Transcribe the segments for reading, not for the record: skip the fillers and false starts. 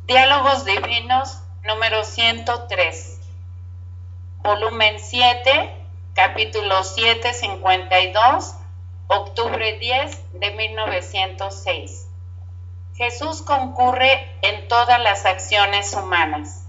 Diálogos Divinos número 103, volumen 7, capítulo 752, octubre 10 de 1906. Jesús concurre en todas las acciones humanas.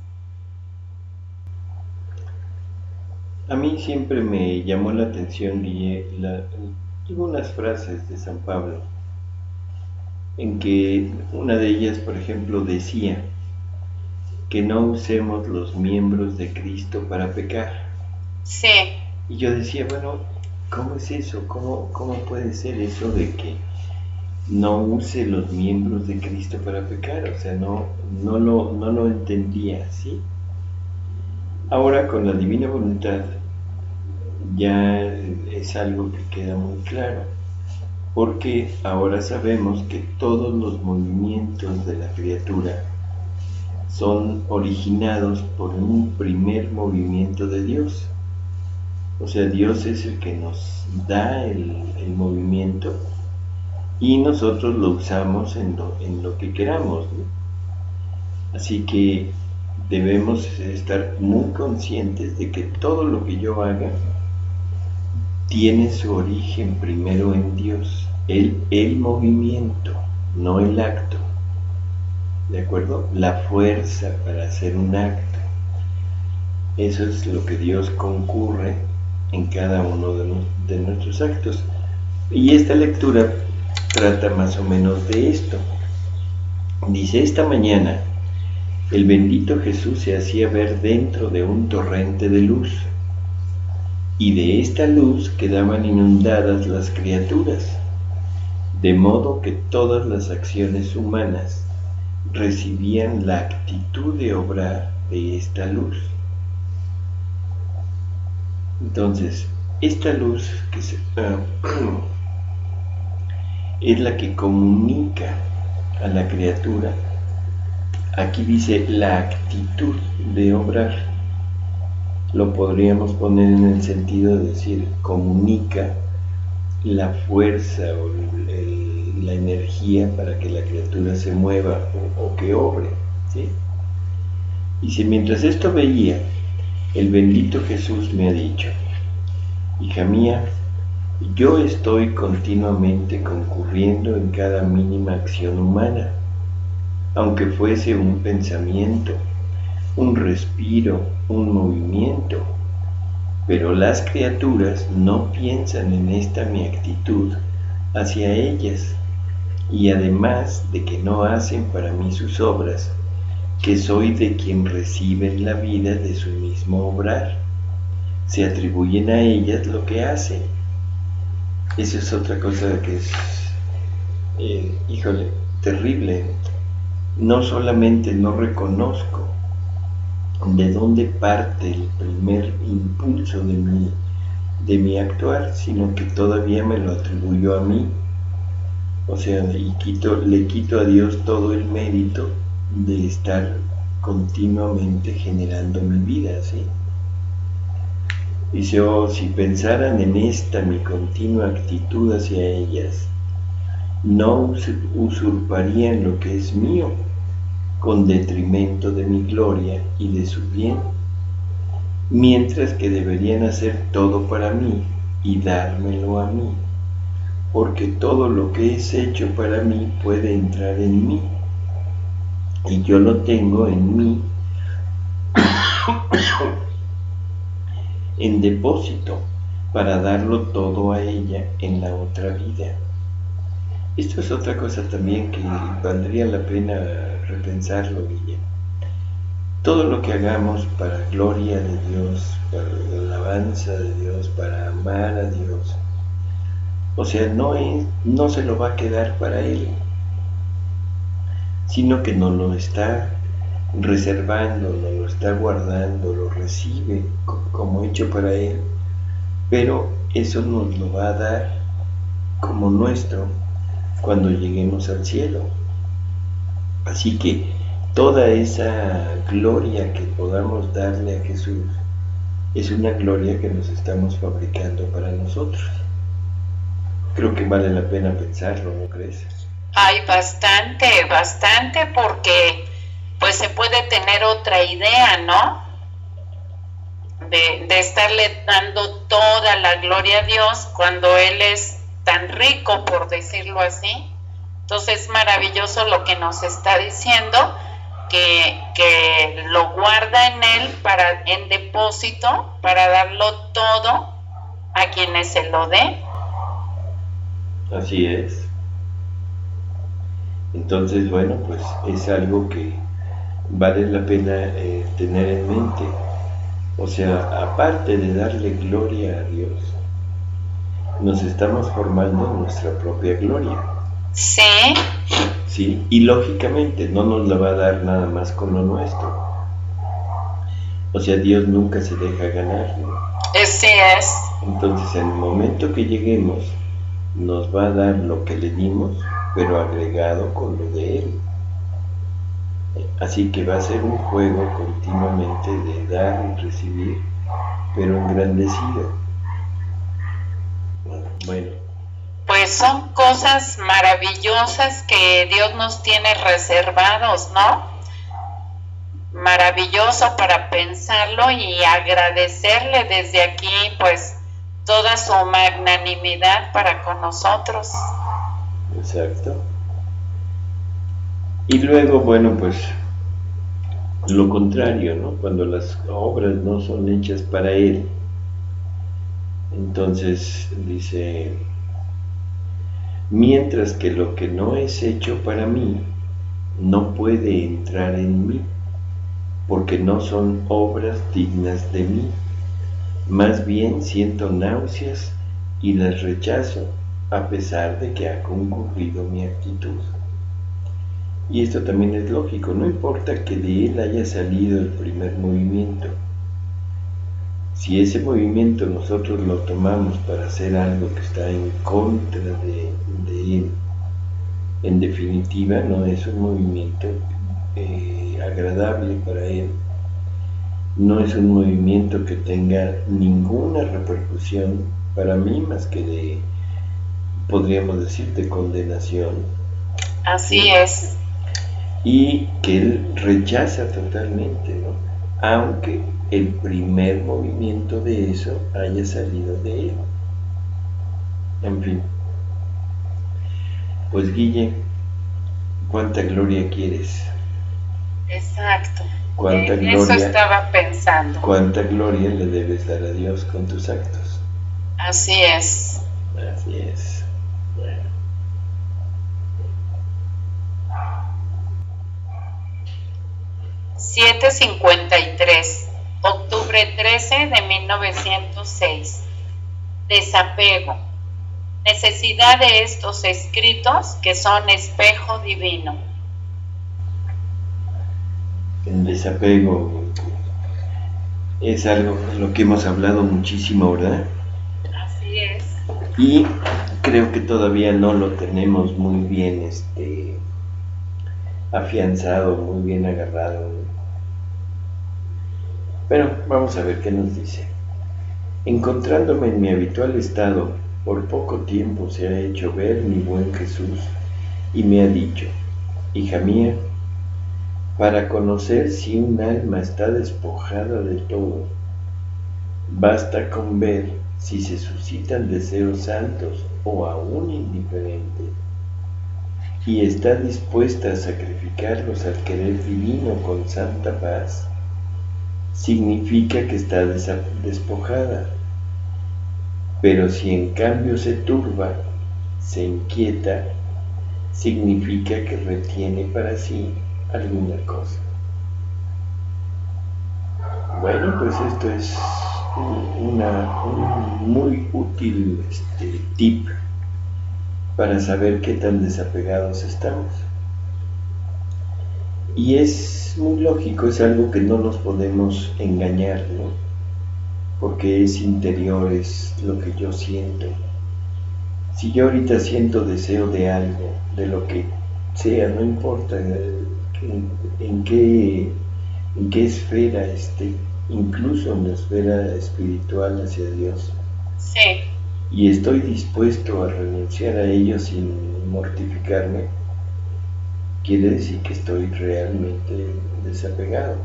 A mí siempre me llamó la atención, unas frases de San Pablo, en que una de ellas, por ejemplo, decía que no usemos los miembros de Cristo para pecar. Sí. Y yo decía, bueno, ¿cómo es eso? ¿Cómo puede ser eso de que no use los miembros de Cristo para pecar? O sea, no lo entendía, ¿sí? Ahora con la divina voluntad ya es algo que queda muy claro, porque ahora sabemos que todos los movimientos de la criatura son originados por un primer movimiento de Dios. O sea, Dios es el que nos da el movimiento y nosotros lo usamos en lo que queramos, ¿no? Así que debemos estar muy conscientes de que todo lo que yo haga tiene su origen primero en Dios, el movimiento, no el acto, ¿de acuerdo? La fuerza para hacer un acto. Eso es lo que Dios concurre en cada uno de nuestros actos. Y esta lectura trata más o menos de esto. Dice, esta mañana el bendito Jesús se hacía ver dentro de un torrente de luz, y de esta luz quedaban inundadas las criaturas, de modo que todas las acciones humanas recibían la actitud de obrar de esta luz. Entonces, esta luz es la que comunica a la criatura. Aquí dice la actitud de obrar. Lo podríamos poner en el sentido de decir, comunica la fuerza o la energía para que la criatura se mueva o que obre, ¿sí? Y si mientras esto veía, el bendito Jesús me ha dicho, hija mía, yo estoy continuamente concurriendo en cada mínima acción humana, aunque fuese un pensamiento, un respiro, un movimiento, pero las criaturas no piensan en esta mi actitud hacia ellas, y además de que no hacen para mí sus obras, que soy de quien reciben la vida de su mismo obrar, se atribuyen a ellas lo que hacen. Esa es otra cosa que es, terrible. No solamente no reconozco de dónde parte el primer impulso de mi actuar, sino que todavía me lo atribuyo a mí. O sea, le quito a Dios todo el mérito de estar continuamente generando mi vida, ¿sí? Dice, si pensaran en esta mi continua actitud hacia ellas, no usurparían lo que es mío, con detrimento de mi gloria y de su bien, mientras que deberían hacer todo para mí y dármelo a mí, porque todo lo que es hecho para mí puede entrar en mí, y yo lo tengo en mí en depósito para darlo todo a ella en la otra vida. Esto es otra cosa también que valdría la pena repensarlo, Guille. Todo lo que hagamos para gloria de Dios, para la alabanza de Dios, para amar a Dios, o sea, no se lo va a quedar para Él, sino que nos lo está reservando, nos lo está guardando, lo recibe como hecho para Él, pero eso nos lo va a dar como nuestro cuando lleguemos al cielo. Así que toda esa gloria que podamos darle a Jesús es una gloria que nos estamos fabricando para nosotros. Creo que vale la pena pensarlo, ¿no crees? Hay bastante, porque pues se puede tener otra idea, ¿no? De estarle dando toda la gloria a Dios cuando Él es tan rico, por decirlo así. Entonces es maravilloso lo que nos está diciendo, que lo guarda en Él en depósito para darlo todo a quienes se lo dé. Así es. Entonces, bueno, pues es algo que vale la pena tener en mente. O sea, aparte de darle gloria a Dios, nos estamos formando nuestra propia gloria. Sí. Sí, y lógicamente no nos la va a dar nada más con lo nuestro. O sea, Dios nunca se deja ganar, ¿no? Así es. Entonces, en el momento que lleguemos, nos va a dar lo que le dimos, pero agregado con lo de Él. Así que va a ser un juego continuamente de dar y recibir, pero engrandecido. Bueno. Pues son cosas maravillosas que Dios nos tiene reservados, ¿no? Maravilloso para pensarlo y agradecerle desde aquí, pues, toda su magnanimidad para con nosotros. Exacto. Y luego, bueno, pues lo contrario, ¿no? Cuando las obras no son hechas para Él, entonces dice, mientras que lo que no es hecho para mí no puede entrar en mí, porque no son obras dignas de mí. Más bien siento náuseas y las rechazo, a pesar de que ha concurrido mi actitud. Y esto también es lógico, no importa que de él haya salido el primer movimiento. Si ese movimiento nosotros lo tomamos para hacer algo que está en contra de él, en definitiva no es un movimiento agradable para él. No es un movimiento que tenga ninguna repercusión para mí más que de, podríamos decir, de condenación. Así es. Y que él rechaza totalmente, ¿no? Aunque el primer movimiento de eso haya salido de él. En fin. Pues Guille, ¿cuánta gloria quieres? Exacto. ¿Cuánta gloria? Eso estaba pensando. ¿Cuánta gloria le debes dar a Dios con tus actos? Así es. Así es. Bueno. $7.53, octubre 13 de 1906. Desapego. Necesidad de estos escritos que son espejo divino. El desapego es algo de lo que hemos hablado muchísimo, ¿verdad? Así es. Y creo que todavía no lo tenemos muy bien afianzado, muy bien agarrado. Pero vamos a ver qué nos dice. Encontrándome en mi habitual estado, por poco tiempo se ha hecho ver mi buen Jesús y me ha dicho, hija mía, para conocer si un alma está despojada de todo, basta con ver si se suscitan deseos santos o aún indiferentes, y está dispuesta a sacrificarlos al querer divino con santa paz, significa que está despojada. Pero si en cambio se turba, se inquieta, significa que retiene para sí alguna cosa. Bueno, pues esto es un muy útil tip para saber qué tan desapegados estamos. Y es muy lógico, es algo que no nos podemos engañar, ¿no? Porque es interior, es lo que yo siento. Si yo ahorita siento deseo de algo, de lo que sea, no importa en qué esfera esté, incluso en la esfera espiritual hacia Dios. Sí. Y estoy dispuesto a renunciar a ello sin mortificarme, quiere decir que estoy realmente desapegado.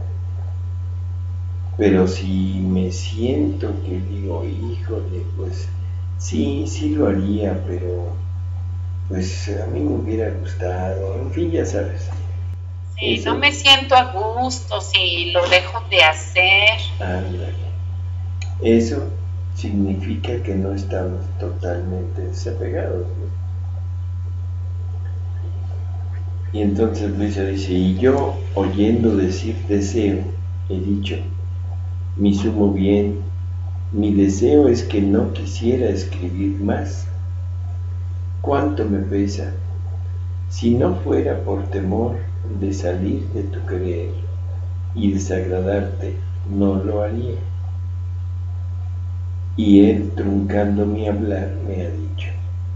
Pero si me siento que digo, híjole, pues sí lo haría, pero pues a mí me hubiera gustado, en fin, ya sabes. Sí, no me siento a gusto si lo dejo de hacer. Ándale. Eso significa que no estamos totalmente desapegados, ¿no? Y entonces Luisa dice, y yo, oyendo decir deseo, he dicho, mi sumo bien, mi deseo es que no quisiera escribir más. ¿Cuánto me pesa? Si no fuera por temor de salir de tu querer y desagradarte, no lo haría. Y él, truncando mi hablar, me ha dicho,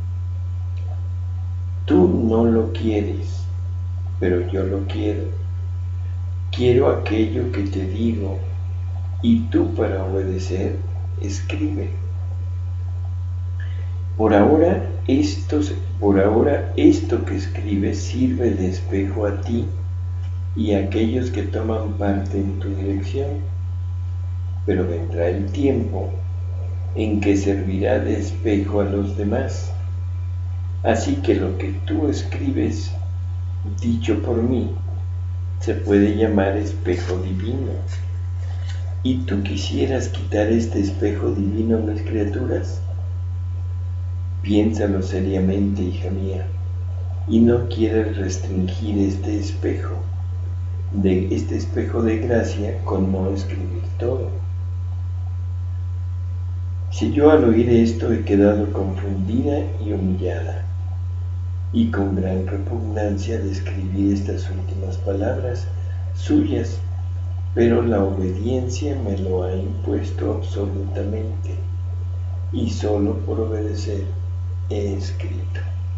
tú no lo quieres, pero yo lo quiero. Quiero aquello que te digo, y tú para obedecer, escribe. Por ahora esto que escribes sirve de espejo a ti y a aquellos que toman parte en tu dirección, pero vendrá el tiempo en que servirá de espejo a los demás. Así que lo que tú escribes, dicho por mí, se puede llamar espejo divino. ¿Y tú quisieras quitar este espejo divino a las criaturas? Piénsalo seriamente, hija mía, y no quieras restringir este espejo de gracia con no escribir todo. Si yo al oír esto he quedado confundida y humillada, y con gran repugnancia de escribir estas últimas palabras suyas, pero la obediencia me lo ha impuesto absolutamente, y solo por obedecer he escrito.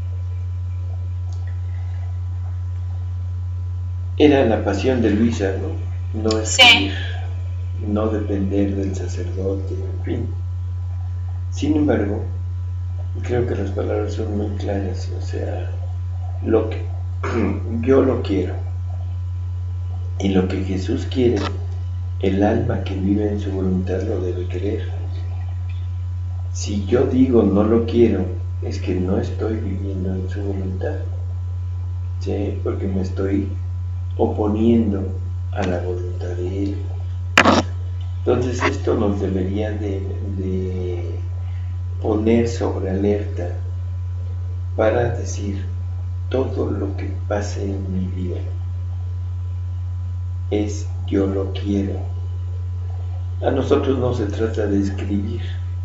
Era la pasión de Luisa, ¿no? No escribir, no depender del sacerdote, en fin. Sin embargo, creo que las palabras son muy claras, o sea, yo lo quiero, y lo que Jesús quiere, el alma que vive en su voluntad lo debe querer. Si yo digo no lo quiero, es que no estoy viviendo en su voluntad, ¿sí? Porque me estoy oponiendo a la voluntad de Él. Entonces esto nos debería de poner sobre alerta para decir todo lo que pase en mi vida es yo lo quiero. A nosotros no se trata de escribir,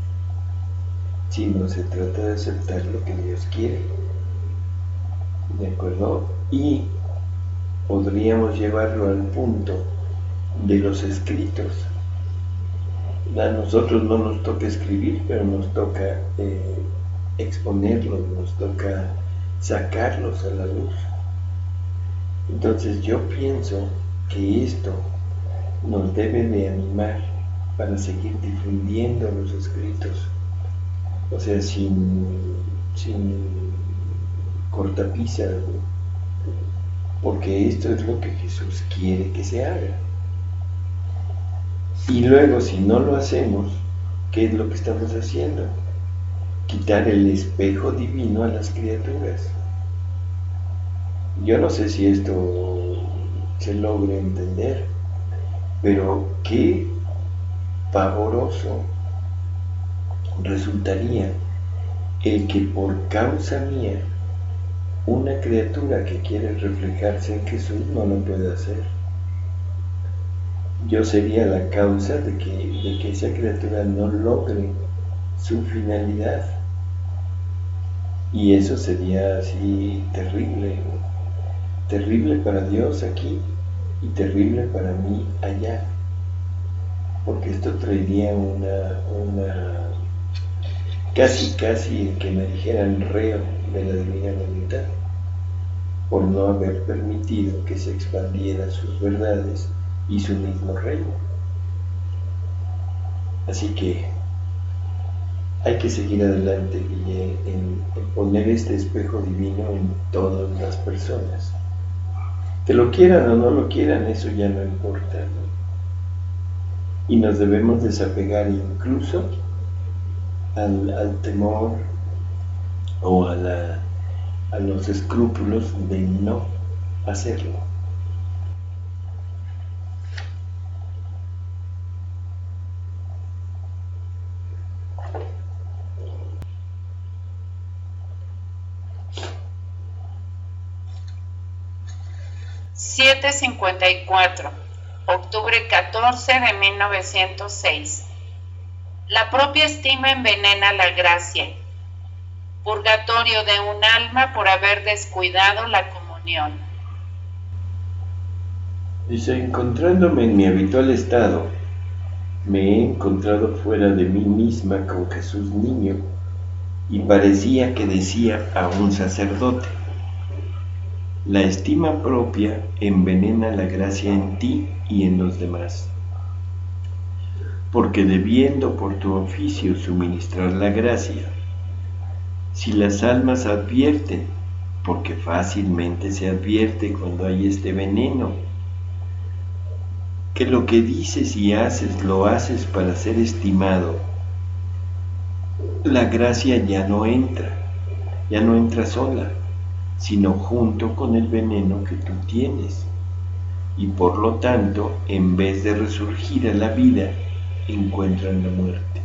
sino se trata de aceptar lo que Dios quiere, ¿de acuerdo? Y podríamos llevarlo al punto de los escritos. A nosotros no nos toca escribir, pero nos toca exponerlos, nos toca sacarlos a la luz. Entonces yo pienso que esto nos debe de animar para seguir difundiendo los escritos, o sea, sin cortapisas, porque esto es lo que Jesús quiere que se haga. Y luego, si no lo hacemos, ¿qué es lo que estamos haciendo? Quitar el espejo divino a las criaturas. Yo no sé si esto se logre entender, pero qué pavoroso resultaría el que por causa mía una criatura que quiere reflejarse en Jesús no lo puede hacer. Yo sería la causa de que esa criatura no logre su finalidad, y eso sería así terrible, terrible para Dios aquí y terrible para mí allá, porque esto traería una casi que me dijeran reo de la divina voluntad, por no haber permitido que se expandieran sus verdades y su mismo reino. Así que hay que seguir adelante, Guille, en poner este espejo divino en todas las personas, Que lo quieran o no lo quieran, eso ya no importa, ¿no? Y nos debemos desapegar incluso al temor o a los escrúpulos de no hacerlo. ...7:54... octubre 14 de 1906. La propia estima envenena la gracia. Purgatorio de un alma por haber descuidado la comunión. Dice, encontrándome en mi habitual estado, me he encontrado fuera de mí misma con Jesús niño, y parecía que decía a un sacerdote: la estima propia envenena la gracia en ti y en los demás, porque debiendo por tu oficio suministrar la gracia, si las almas advierten, porque fácilmente se advierte cuando hay este veneno, que lo que dices y haces lo haces para ser estimado, la gracia ya no entra sola, sino junto con el veneno que tú tienes, y por lo tanto, en vez de resurgir a la vida, encuentran la muerte.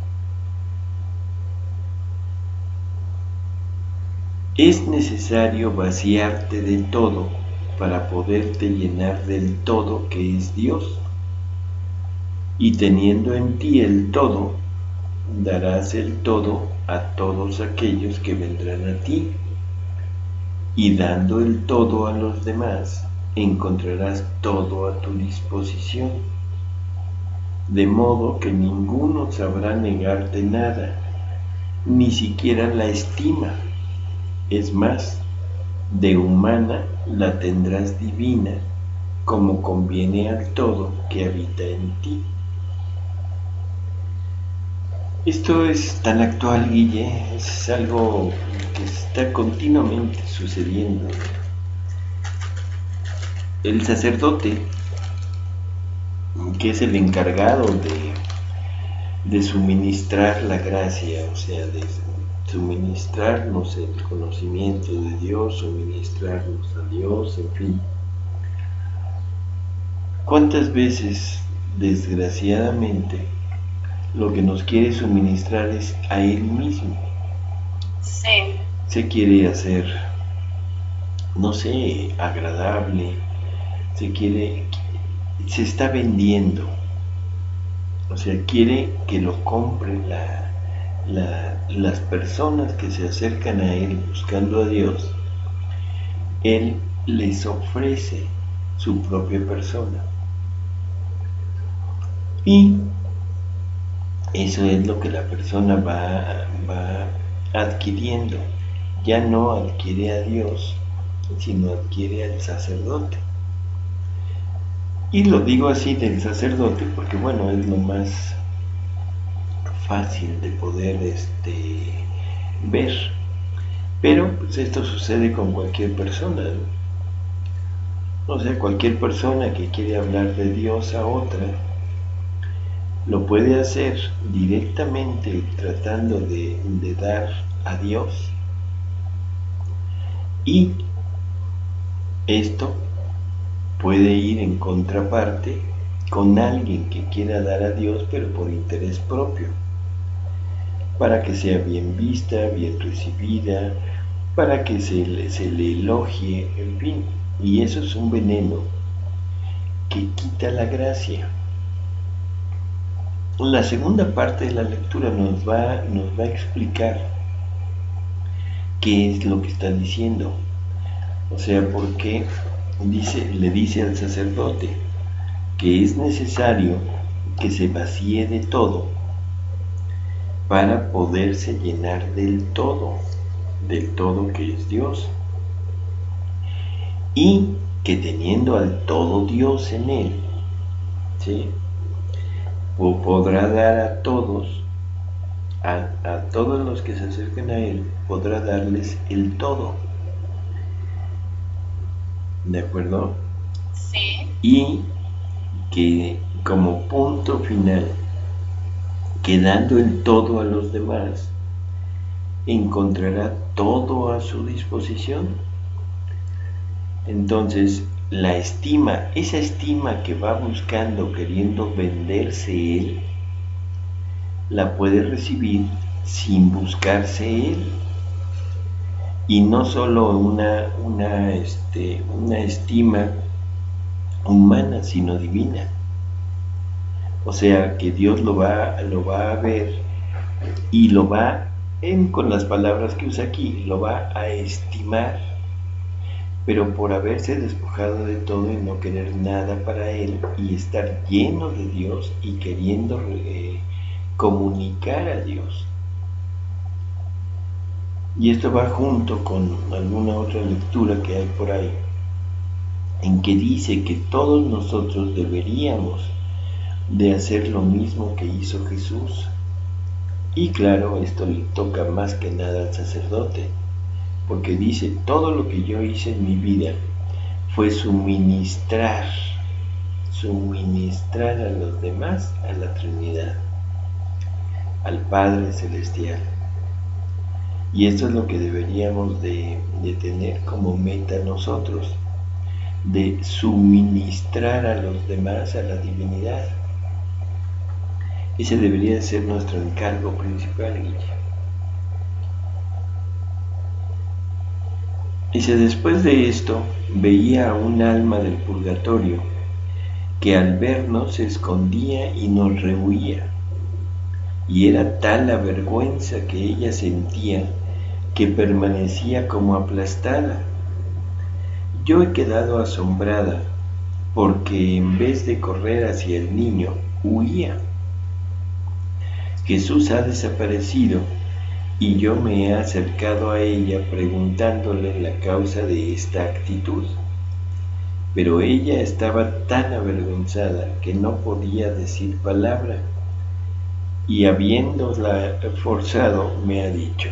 Es necesario vaciarte de todo para poderte llenar del todo que es Dios, y teniendo en ti el todo, darás el todo a todos aquellos que vendrán a ti, y dando el todo a los demás, encontrarás todo a tu disposición, de modo que ninguno sabrá negarte nada, ni siquiera la estima. Es más, de humana la tendrás divina, como conviene al todo que habita en ti. Esto es tan actual, Guille, es algo que está continuamente sucediendo. El sacerdote, que es el encargado de suministrar la gracia, o sea, de suministrarnos el conocimiento de Dios, suministrarnos a Dios, en fin. ¿Cuántas veces, desgraciadamente, lo que nos quiere suministrar es a Él mismo? Sí. Se quiere hacer, no sé, agradable, se está vendiendo, o sea, quiere que lo compren las personas que se acercan a Él buscando a Dios. Él les ofrece su propia persona, y eso es lo que la persona va adquiriendo. Ya no adquiere a Dios, sino adquiere al sacerdote. Y lo digo así del sacerdote porque, bueno, es lo más fácil de poder ver. Pero pues esto sucede con cualquier persona, ¿no? O sea, cualquier persona que quiere hablar de Dios a otra, lo puede hacer directamente tratando de dar a Dios, y esto puede ir en contraparte con alguien que quiera dar a Dios pero por interés propio, para que sea bien vista, bien recibida, para que se le elogie, en fin. Y eso es un veneno que quita la gracia. La segunda parte de la lectura nos va a explicar qué es lo que está diciendo. O sea, porque le dice al sacerdote que es necesario que se vacíe de todo para poderse llenar del todo que es Dios, y que teniendo al todo Dios en él, ¿sí?, podrá dar a todos, a todos los que se acerquen a Él, podrá darles el todo. ¿De acuerdo? y que como punto final, quedando el todo a los demás, encontrará todo a su disposición. Entonces, la estima, esa estima que va buscando, queriendo venderse él, la puede recibir sin buscarse él. Y no solo una estima humana, sino divina. O sea, que Dios lo va a ver y lo va, con las palabras que usa aquí, lo va a estimar, pero por haberse despojado de todo y no querer nada para él y estar lleno de Dios y queriendo comunicar a Dios. Y esto va junto con alguna otra lectura que hay por ahí, en que dice que todos nosotros deberíamos de hacer lo mismo que hizo Jesús. Y claro, esto le toca más que nada al sacerdote, porque dice, todo lo que yo hice en mi vida fue suministrar a los demás a la Trinidad, al Padre Celestial. Y esto es lo que deberíamos de tener como meta nosotros, de suministrar a los demás a la divinidad. Ese debería ser nuestro encargo principal, Guille. Dice, después de esto, veía a un alma del purgatorio que al vernos se escondía y nos rehuía. Y era tal la vergüenza que ella sentía que permanecía como aplastada. Yo he quedado asombrada porque en vez de correr hacia el niño, huía. Jesús ha desaparecido y yo me he acercado a ella preguntándole la causa de esta actitud. Pero ella estaba tan avergonzada que no podía decir palabra y habiéndola forzado me ha dicho: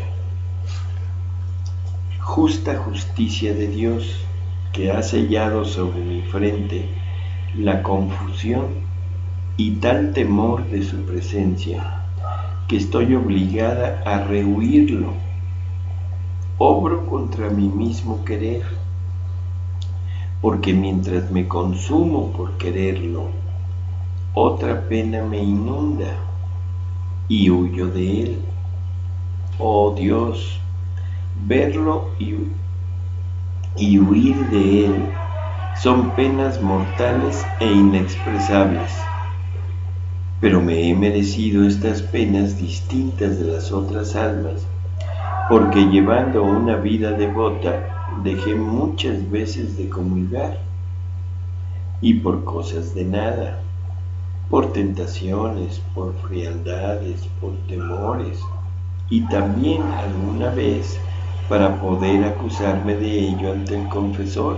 justa justicia de Dios, que ha sellado sobre mi frente la confusión y tal temor de su presencia, que estoy obligada a rehuirlo. Obro contra mi mismo querer, porque mientras me consumo por quererlo, otra pena me inunda y huyo de él. Oh Dios, verlo y huir de él son penas mortales e inexpresables. Pero me he merecido estas penas distintas de las otras almas, porque llevando una vida devota dejé muchas veces de comulgar, y por cosas de nada, por tentaciones, por frialdades, por temores, y también alguna vez para poder acusarme de ello ante el confesor.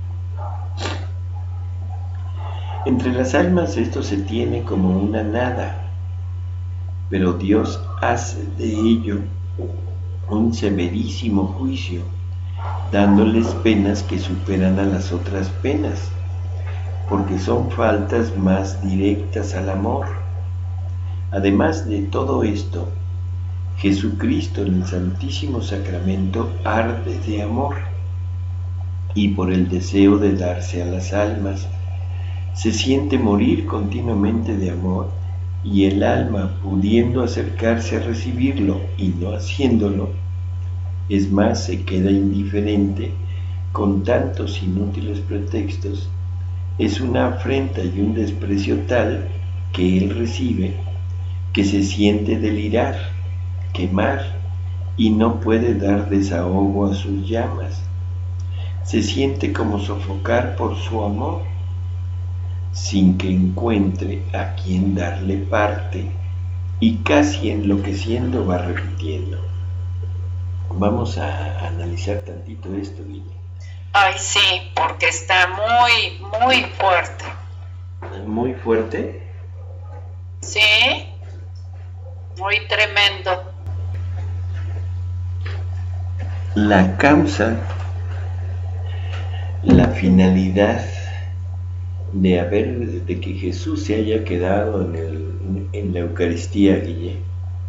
Entre las almas esto se tiene como una nada, pero Dios hace de ello un severísimo juicio, dándoles penas que superan a las otras penas, porque son faltas más directas al amor. Además de todo esto, Jesucristo en el Santísimo Sacramento arde de amor, y por el deseo de darse a las almas, se siente morir continuamente de amor, y el alma, pudiendo acercarse a recibirlo y no haciéndolo, es más, se queda indiferente con tantos inútiles pretextos. Es una afrenta y un desprecio tal que él recibe, que se siente delirar, quemar, y no puede dar desahogo a sus llamas. Se siente como sofocar por su amor, sin que encuentre a quien darle parte, y casi enloqueciendo va repitiendo. Vamos a analizar tantito esto, Guille. Ay, sí, porque está muy, muy fuerte. ¿Muy fuerte? Sí, muy tremendo. La causa, la finalidad de que Jesús se haya quedado en la Eucaristía, Guille,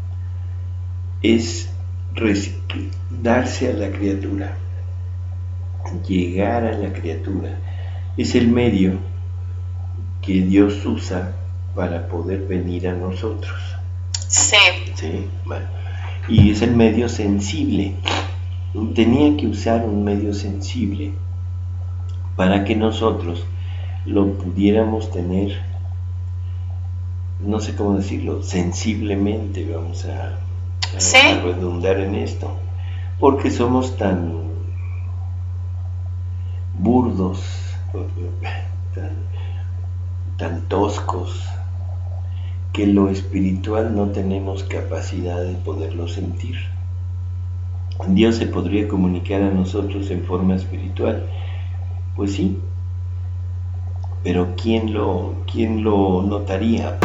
es darse a la criatura, llegar a la criatura. Es el medio que Dios usa para poder venir a nosotros. Sí. ¿Sí? Bueno. Y es el medio sensible. Tenía que usar un medio sensible para que nosotros lo pudiéramos tener, no sé cómo decirlo, sensiblemente, vamos a redundar en esto, porque somos tan burdos, tan toscos, que lo espiritual no tenemos capacidad de poderlo sentir. Dios se podría comunicar a nosotros en forma espiritual, pues sí, pero ¿quién lo notaría?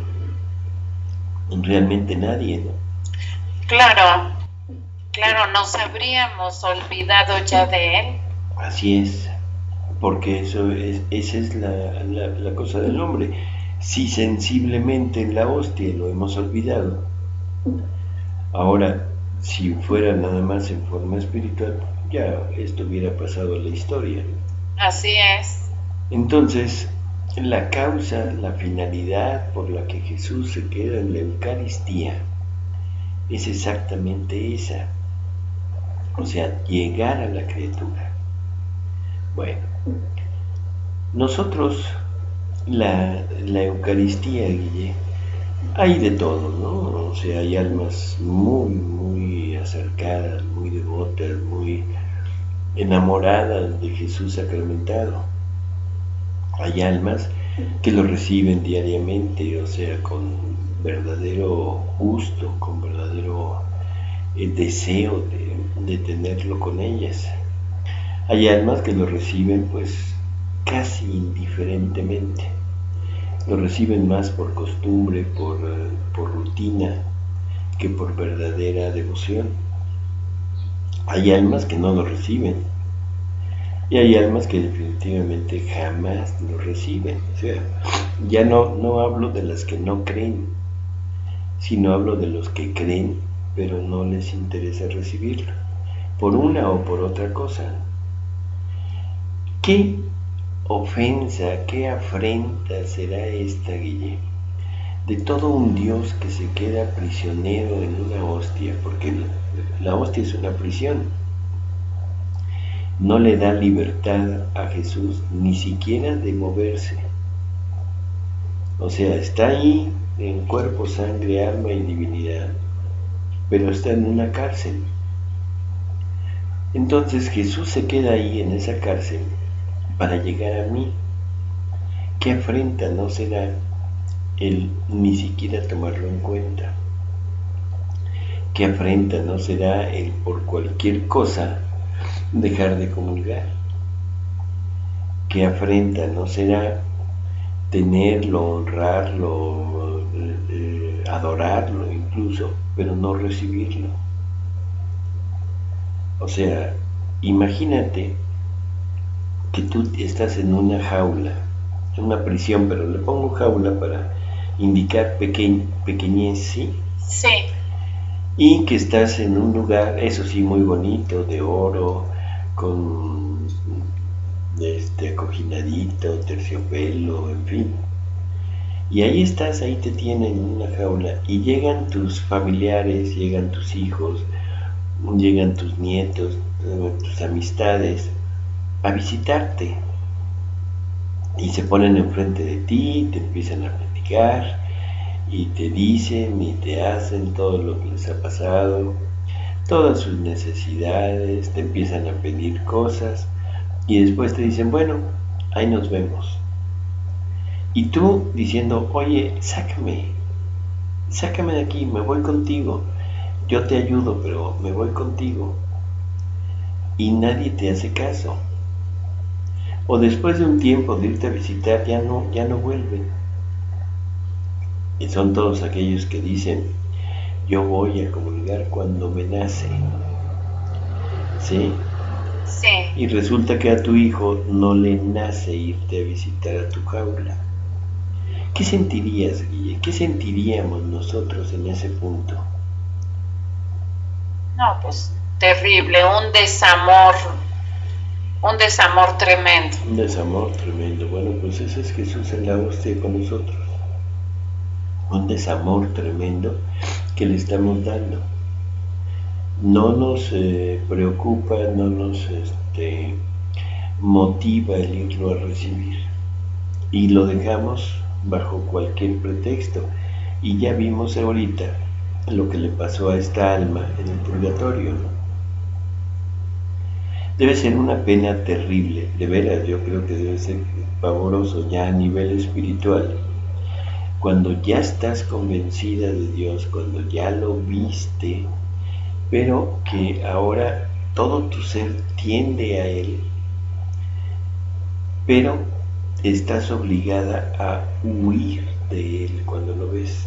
Realmente nadie, ¿no? Claro, nos habríamos olvidado ya de él. Así es, porque esa es la cosa del hombre. Si sensiblemente en la hostia lo hemos olvidado, ahora, si fuera nada más en forma espiritual, ya esto hubiera pasado a la historia. Así es. Entonces, la causa, la finalidad por la que Jesús se queda en la Eucaristía es exactamente esa, o sea, llegar a la criatura. Bueno, nosotros, la Eucaristía, Guille, hay de todo, ¿no? O sea, hay almas muy, muy acercadas, muy devotas, muy enamoradas de Jesús sacramentado. Hay almas que lo reciben diariamente, o sea, con verdadero gusto, con verdadero deseo de tenerlo con ellas. Hay almas que lo reciben pues casi indiferentemente, lo reciben más por costumbre, por rutina, que por verdadera devoción. Hay almas que no lo reciben, y hay almas que definitivamente jamás lo reciben. O sea, ya no hablo de las que no creen, sino hablo de los que creen, pero no les interesa recibirlo, por una o por otra cosa. ¿Qué ofensa, qué afrenta será esta, Guille, de todo un Dios que se queda prisionero en una hostia? Porque la hostia es una prisión. No le da libertad a Jesús ni siquiera de moverse. O sea, está ahí en cuerpo, sangre, alma y divinidad, pero está en una cárcel. Entonces Jesús se queda ahí en esa cárcel para llegar a mí. ¿Qué afrenta no será el ni siquiera tomarlo en cuenta? ¿Qué afrenta no será el por cualquier cosa dejar de comulgar? ¿Qué afrenta no será tenerlo, honrarlo, adorarlo incluso, pero no recibirlo? O sea, imagínate que tú estás en una jaula, en una prisión, pero le pongo jaula para indicar pequeñez, ¿sí? Sí. Y que estás en un lugar, eso sí, muy bonito, de oro, con acojinadito, terciopelo, en fin. Y ahí estás, ahí te tienen en una jaula, y llegan tus familiares, llegan tus hijos, llegan tus nietos, tus amistades, a visitarte, y se ponen enfrente de ti, te empiezan a platicar, y te dicen y te hacen todo lo que les ha pasado, todas sus necesidades, te empiezan a pedir cosas, y después te dicen, bueno, ahí nos vemos. Y tú diciendo, oye, sácame de aquí, me voy contigo, yo te ayudo, pero me voy contigo. Y nadie te hace caso. O después de un tiempo de irte a visitar, ya no vuelven. Y son todos aquellos que dicen, yo voy a comulgar cuando me nace, ¿sí? Sí. Y resulta que a tu hijo no le nace irte a visitar a tu jaula. ¿Qué sentirías, Guille? ¿Qué sentiríamos nosotros en ese punto? No, pues terrible, un desamor tremendo. Un desamor tremendo. Bueno, pues ese es Jesús en la hostia con nosotros. Un desamor tremendo que le estamos dando. No nos preocupa, no nos motiva el irlo a recibir. Y lo dejamos bajo cualquier pretexto. Y ya vimos ahorita lo que le pasó a esta alma en el purgatorio, ¿no? Debe ser una pena terrible, de veras, yo creo que debe ser pavoroso ya a nivel espiritual. Cuando ya estás convencida de Dios, cuando ya lo viste, pero que ahora todo tu ser tiende a Él, pero estás obligada a huir de Él cuando lo ves.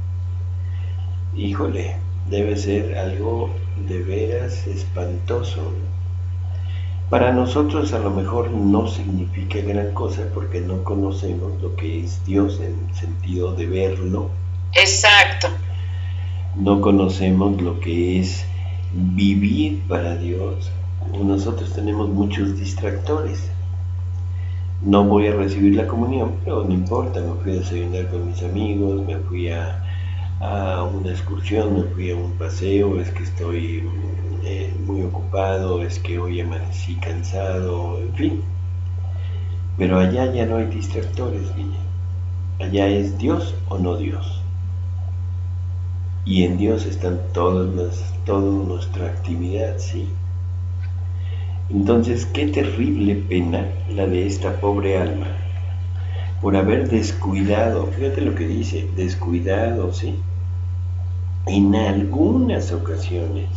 Híjole, debe ser algo de veras espantoso. Para nosotros a lo mejor no significa gran cosa porque no conocemos lo que es Dios en el sentido de verlo. Exacto. No conocemos lo que es vivir para Dios. Nosotros tenemos muchos distractores. No voy a recibir la comunión, pero no importa, me fui a desayunar con mis amigos, me fui a una excursión, me fui a un paseo, es que estoy muy ocupado, es que hoy amanecí cansado, en fin. Pero allá ya no hay distractores, Guille. Allá es Dios o no Dios. Y en Dios están toda nuestra actividad, ¿sí? Entonces, qué terrible pena la de esta pobre alma por haber descuidado, fíjate lo que dice, descuidado, ¿sí? En algunas ocasiones,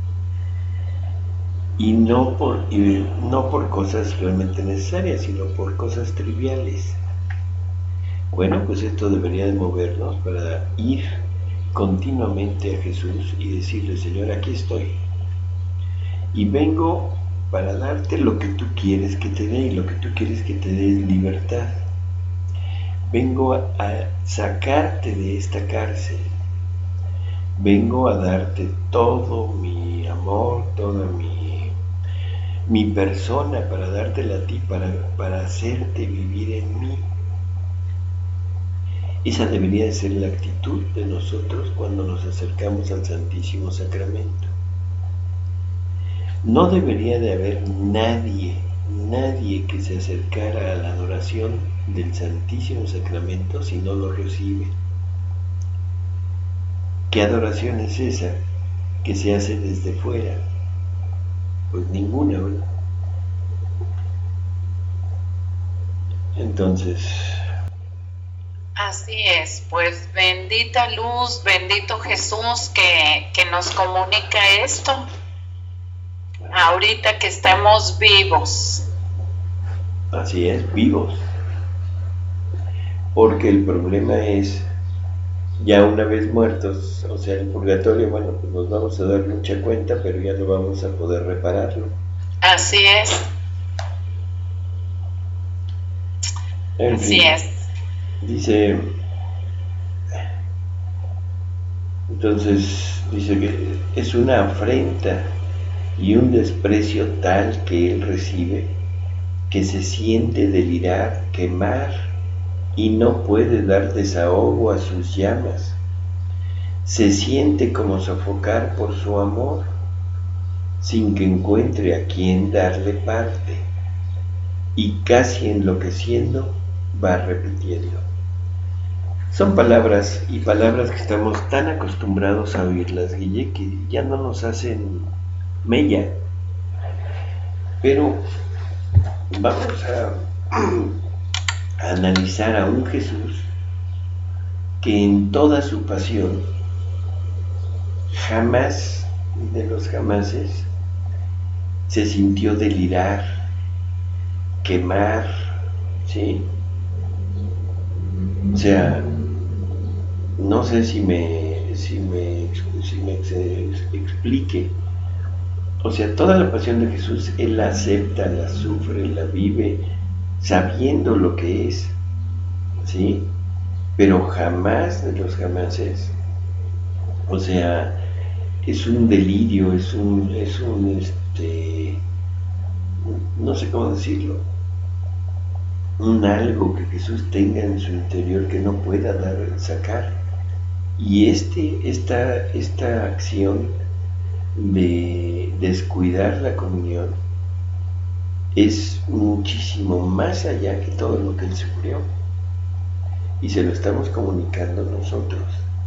y no por cosas realmente necesarias, sino por cosas triviales. Bueno, pues esto debería de movernos para ir continuamente a Jesús y decirle, Señor, aquí estoy, y vengo para darte lo que tú quieres que te dé, y lo que tú quieres que te dé es libertad. Vengo a sacarte de esta cárcel. Vengo a darte todo mi amor, toda mi persona, para dártela a ti, para hacerte vivir en mí. Esa debería de ser la actitud de nosotros cuando nos acercamos al Santísimo Sacramento. No debería de haber nadie que se acercara a la adoración del Santísimo Sacramento si no lo recibe. ¿Qué adoración es esa que se hace desde fuera? Pues ninguna, ¿verdad? Entonces, así es, pues bendita luz, bendito Jesús que nos comunica esto, ahorita que estamos vivos. Así es, vivos. Porque el problema es, ya una vez muertos, o sea, el purgatorio, bueno, pues nos vamos a dar mucha cuenta, pero ya no vamos a poder repararlo. Así es. En así fin, es. Dice, entonces, dice que es una afrenta y un desprecio tal que él recibe, que se siente delirar, quemar, y no puede dar desahogo a sus llamas. Se siente como sofocar por su amor, sin que encuentre a quien darle parte, y casi enloqueciendo va repitiendo. Son palabras y palabras que estamos tan acostumbrados a oírlas, Guille, que ya no nos hacen mella. Pero vamos a analizar a un Jesús que en toda su pasión jamás de los jamases se sintió delirar, quemar, ¿sí? O sea, no sé si me explique, O sea, toda la pasión de Jesús, Él la acepta, la sufre, la vive, sabiendo lo que es, ¿sí? Pero jamás de los jamases. O sea, es un delirio, no sé cómo decirlo, un algo que Jesús tenga en su interior que no pueda sacar. Y esta acción de descuidar la comunión es muchísimo más allá que todo lo que Él sufrió. Y se lo estamos comunicando nosotros.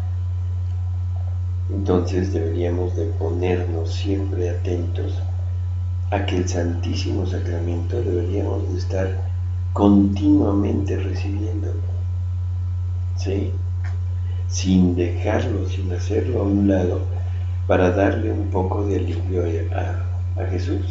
Entonces deberíamos de ponernos siempre atentos a que el Santísimo Sacramento deberíamos de estar continuamente recibiendo, ¿sí? Sin dejarlo, sin hacerlo a un lado, para darle un poco de alivio a Jesús.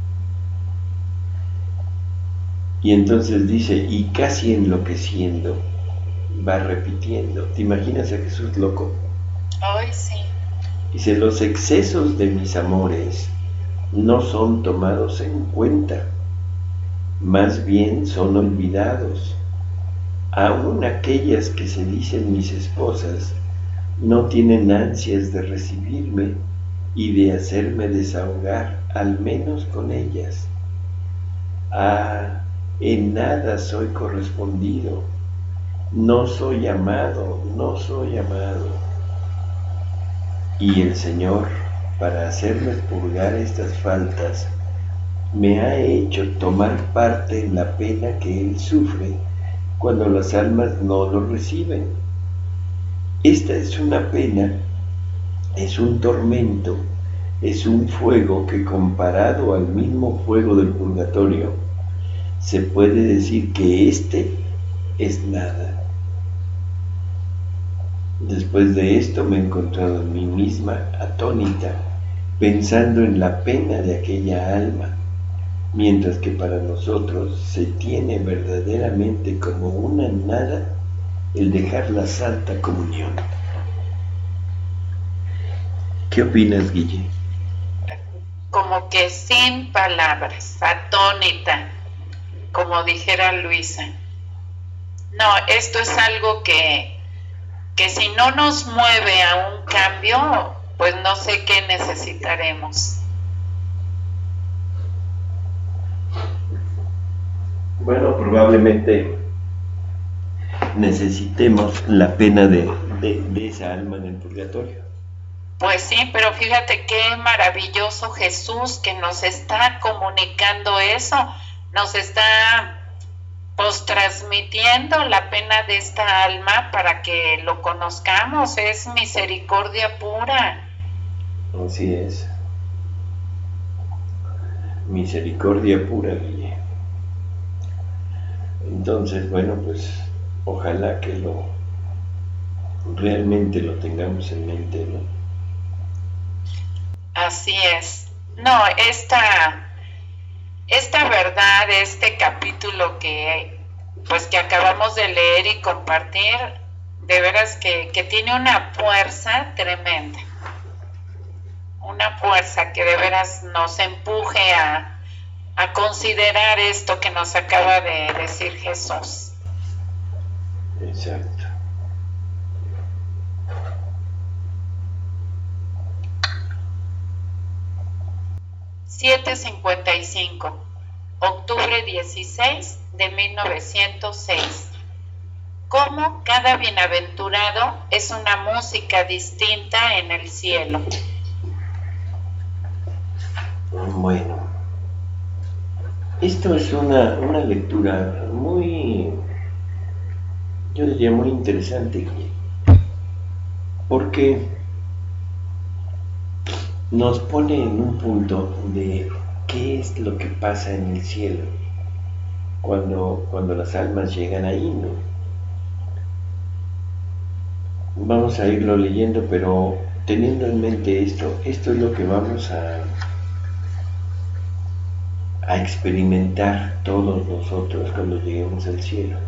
Y entonces dice, y casi enloqueciendo, va repitiendo. ¿Te imaginas a Jesús loco? Ay, sí. Dice, los excesos de mis amores no son tomados en cuenta, más bien son olvidados. Aún aquellas que se dicen mis esposas no tienen ansias de recibirme y de hacerme desahogar, al menos con ellas. Ah, en nada soy correspondido, no soy amado, no soy amado. Y el Señor, para hacerme purgar estas faltas, me ha hecho tomar parte en la pena que Él sufre cuando las almas no lo reciben. Esta es una pena, es un tormento, es un fuego que, comparado al mismo fuego del purgatorio, se puede decir que este es nada. Después de esto me he encontrado en mí misma atónita, pensando en la pena de aquella alma, mientras que para nosotros se tiene verdaderamente como una nada el dejar la Santa Comunión. ¿Qué opinas, Guille? Como que sin palabras, atónita, como dijera Luisa. No, esto es algo que si no nos mueve a un cambio, pues no sé qué necesitaremos. Bueno, probablemente necesitemos la pena de esa alma en el purgatorio. Pues sí, pero fíjate qué maravilloso Jesús que nos está comunicando eso, nos está pues transmitiendo la pena de esta alma para que lo conozcamos. Es misericordia pura. Así es. Misericordia pura, Guille. Entonces, bueno, pues ojalá que realmente lo tengamos en mente, ¿no? Así es. No, esta verdad, este capítulo que acabamos de leer y compartir, de veras que tiene una fuerza tremenda. Una fuerza que de veras nos empuje a considerar esto que nos acaba de decir Jesús. Exacto. ...7:55... octubre 16 de 1906. Cómo cada bienaventurado es una música distinta en el cielo. Bueno, esto es una lectura muy, yo diría muy interesante, porque nos pone en un punto de qué es lo que pasa en el cielo cuando las almas llegan ahí, ¿no? Vamos a irlo leyendo, pero teniendo en mente esto es lo que vamos a experimentar todos nosotros cuando lleguemos al cielo.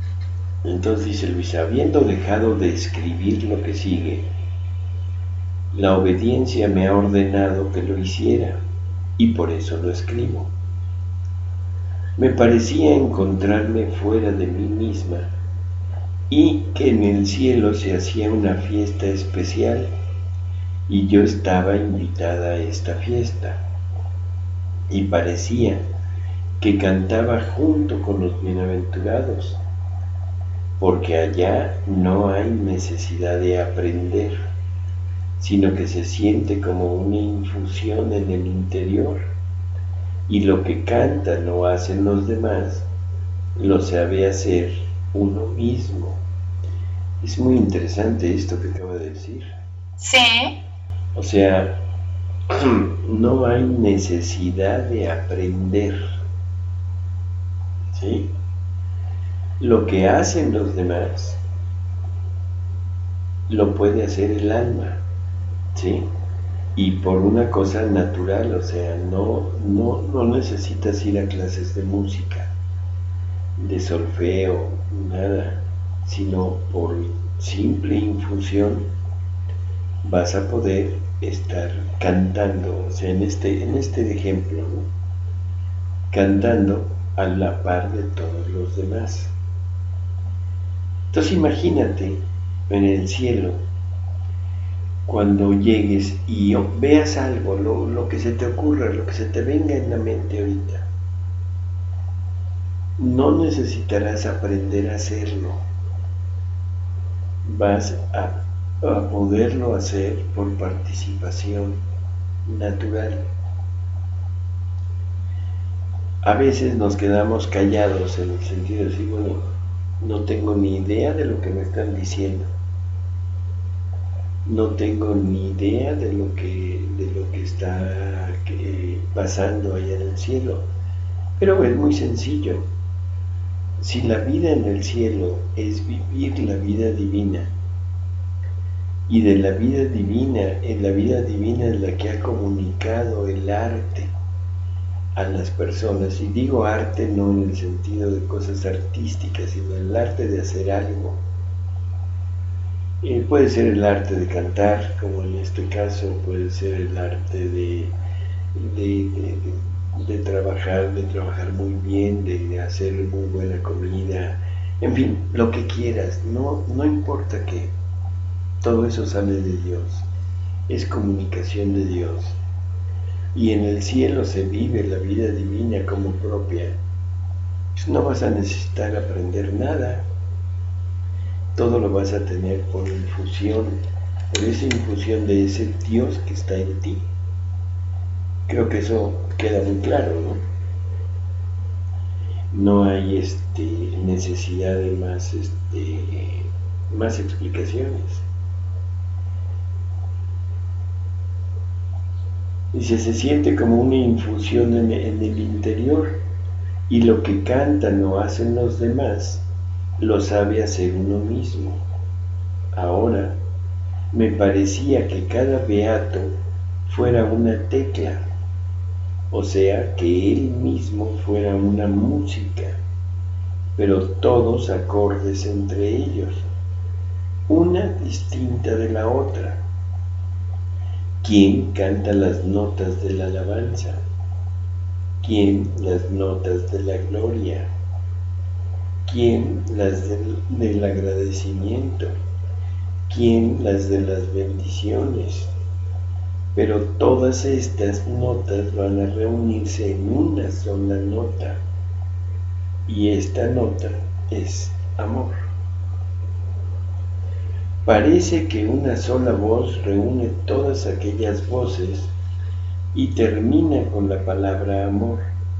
Entonces dice Luisa, habiendo dejado de escribir lo que sigue, La obediencia me ha ordenado que lo hiciera y por eso lo escribo. Me parecía encontrarme fuera de mí misma y que en el cielo se hacía una fiesta especial y yo estaba invitada a esta fiesta y parecía que cantaba junto con los bienaventurados, porque allá no hay necesidad de aprender, sino que se siente como una infusión en el interior, y lo que cantan o hacen los demás, lo sabe hacer uno mismo. Es muy interesante esto que acabo de decir. Sí. O sea, no hay necesidad de aprender, ¿sí? Lo que hacen los demás, lo puede hacer el alma, ¿sí? Y por una cosa natural, o sea, no necesitas ir a clases de música, de solfeo, nada, sino por simple infusión vas a poder estar cantando, o sea, en este ejemplo, ¿no? Cantando a la par de todos los demás. Entonces imagínate en el cielo, cuando llegues y veas algo, lo que se te ocurra, lo que se te venga en la mente ahorita, no necesitarás aprender a hacerlo, vas a poderlo hacer por participación natural. A veces nos quedamos callados en el sentido de decir, bueno, no tengo ni idea de lo que me están diciendo, no tengo ni idea de lo que está pasando allá en el cielo, pero es muy sencillo. Si la vida en el cielo es vivir la vida divina, y de la vida divina, en la vida divina es la que ha comunicado el arte a las personas, y digo arte no en el sentido de cosas artísticas, sino el arte de hacer algo. Puede ser el arte de cantar, como en este caso, puede ser el arte de trabajar muy bien, de hacer muy buena comida, en fin, lo que quieras, no importa qué, todo eso sale de Dios, es comunicación de Dios. Y en el cielo se vive la vida divina como propia. Pues no vas a necesitar aprender nada, todo lo vas a tener por infusión, por esa infusión de ese Dios que está en ti. Creo que eso queda muy claro, ¿no? No hay necesidad de más explicaciones. Dice, se siente como una infusión en el interior, y lo que cantan o hacen los demás, lo sabe hacer uno mismo. Ahora, me parecía que cada beato fuera una tecla, o sea, que él mismo fuera una música, pero todos acordes entre ellos, una distinta de la otra. ¿Quién canta las notas de la alabanza? ¿Quién las notas de la gloria? ¿Quién las del agradecimiento? ¿Quién las de las bendiciones? Pero todas estas notas van a reunirse en una sola nota, y esta nota es amor. Parece que una sola voz reúne todas aquellas voces y termina con la palabra amor.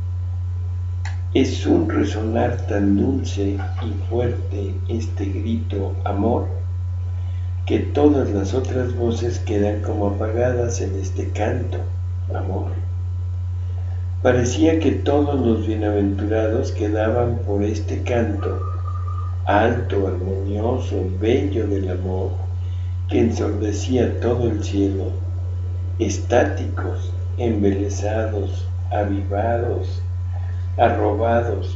Es un resonar tan dulce y fuerte este grito amor, que todas las otras voces quedan como apagadas en este canto amor. Parecía que todos los bienaventurados quedaban por este canto alto, armonioso, bello del amor, que ensordecía todo el cielo, estáticos, embelesados, avivados, arrobados,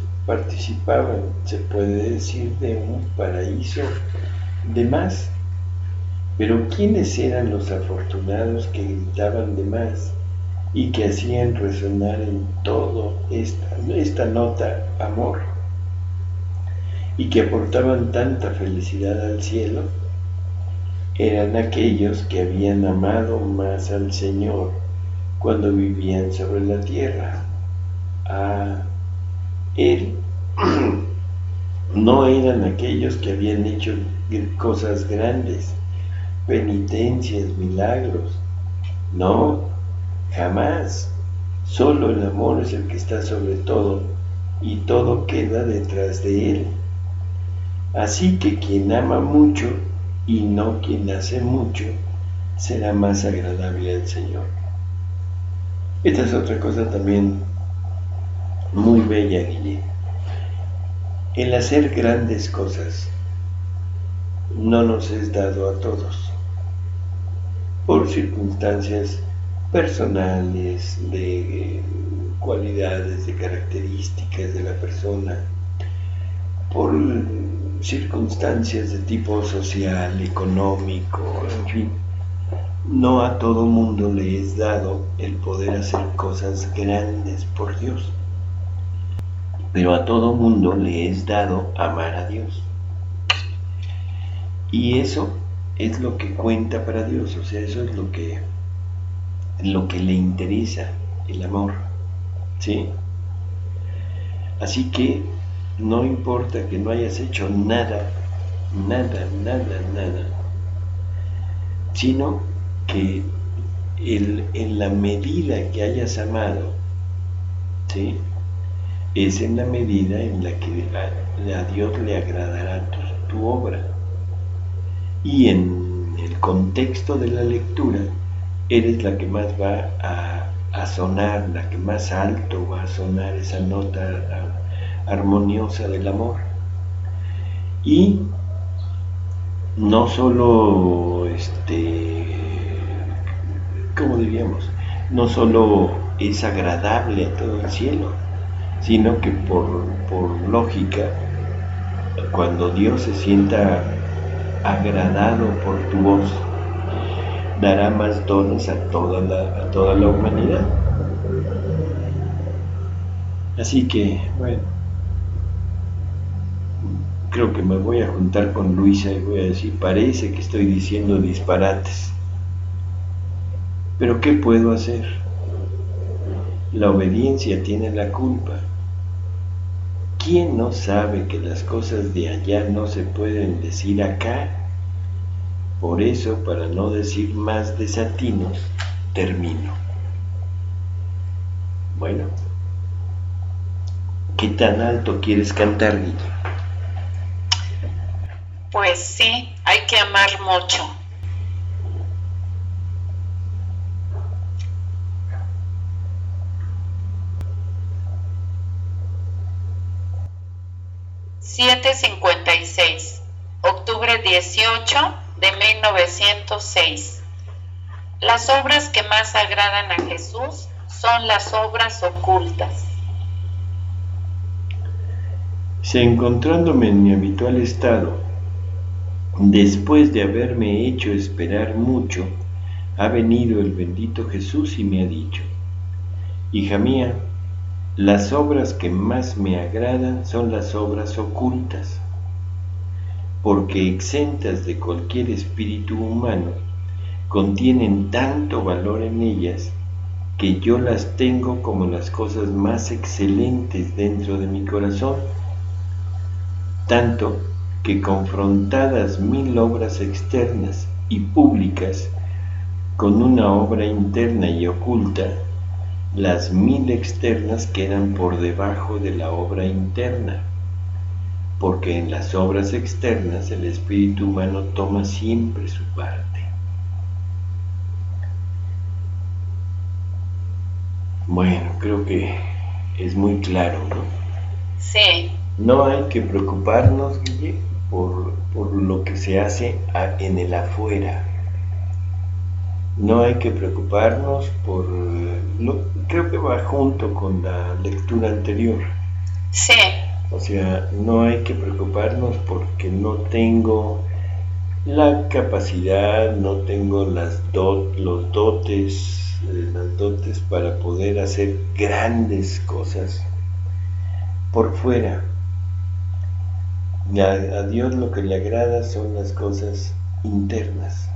participaban, se puede decir, de un paraíso de más, Pero ¿quiénes eran los afortunados que gritaban de más y que hacían resonar en todo esta nota amor y que aportaban tanta felicidad al cielo? Eran aquellos que habían amado más al Señor cuando vivían sobre la tierra. Él no eran aquellos que habían hecho cosas grandes, penitencias, milagros. No, jamás. Solo el amor es el que está sobre todo y todo queda detrás de él. Así que quien ama mucho y no quien hace mucho será más agradable al Señor. Esta es otra cosa también muy bella, Guille. El hacer grandes cosas no nos es dado a todos, por circunstancias personales, de cualidades, de características de la persona, por circunstancias de tipo social, económico, en fin. No a todo mundo le es dado el poder hacer cosas grandes por Dios, pero a todo mundo le es dado amar a Dios. Y eso es lo que cuenta para Dios, o sea, eso es lo que le interesa, el amor, ¿sí? Así que no importa que no hayas hecho nada, sino que en la medida que hayas amado, ¿sí?, es en la medida en la que a Dios le agradará tu obra. Y en el contexto de la lectura, eres la que más va a sonar, la que más alto va a sonar esa nota armoniosa del amor. Y no solo, ¿cómo diríamos? No solo es agradable a todo el cielo, sino que por lógica, cuando Dios se sienta agradado por tu voz, dará más dones a toda la humanidad. Así que, bueno, creo que me voy a juntar con Luisa y voy a decir, parece que estoy diciendo disparates, pero ¿qué puedo hacer? La obediencia tiene la culpa. ¿Quién no sabe que las cosas de allá no se pueden decir acá? Por eso, para no decir más desatinos, termino. Bueno, ¿qué tan alto quieres cantar, Guille? Pues sí, hay que amar mucho. (7:56), octubre 18 de 1906. Las obras que más agradan a Jesús son las obras ocultas. Si encontrándome en mi habitual estado, después de haberme hecho esperar mucho, ha venido el bendito Jesús y me ha dicho: hija mía, las obras que más me agradan son las obras ocultas, porque exentas de cualquier espíritu humano, contienen tanto valor en ellas que yo las tengo como las cosas más excelentes dentro de mi corazón, tanto que confrontadas 1000 obras externas y públicas con una obra interna y oculta, las 1000 externas quedan por debajo de la obra interna, porque en las obras externas el espíritu humano toma siempre su parte. Bueno, creo que es muy claro, ¿no? Sí. No hay que preocuparnos, Guille, por lo que se hace en el afuera. No hay que preocuparnos creo que va junto con la lectura anterior. Sí. O sea, no hay que preocuparnos porque no tengo la capacidad, no tengo las dotes para poder hacer grandes cosas por fuera. A Dios lo que le agrada son las cosas internas,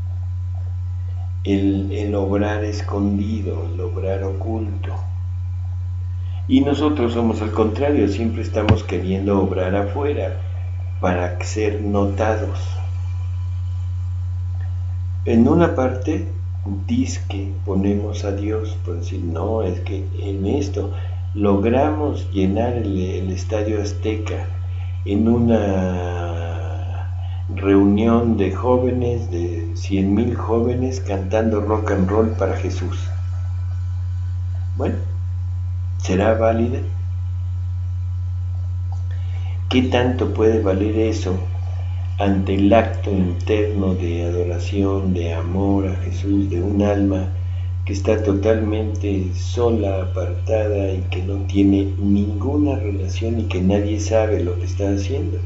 el obrar escondido, el obrar oculto. Y nosotros somos al contrario, siempre estamos queriendo obrar afuera para ser notados. En una parte dizque ponemos a Dios, por decir, no, es que en esto logramos llenar el Estadio Azteca en una reunión de jóvenes, de 100,000 jóvenes cantando rock and roll para Jesús. Bueno, ¿será válida? ¿Qué tanto puede valer eso ante el acto interno de adoración, de amor a Jesús, de un alma que está totalmente sola, apartada y que no tiene ninguna relación y que nadie sabe lo que está haciendo?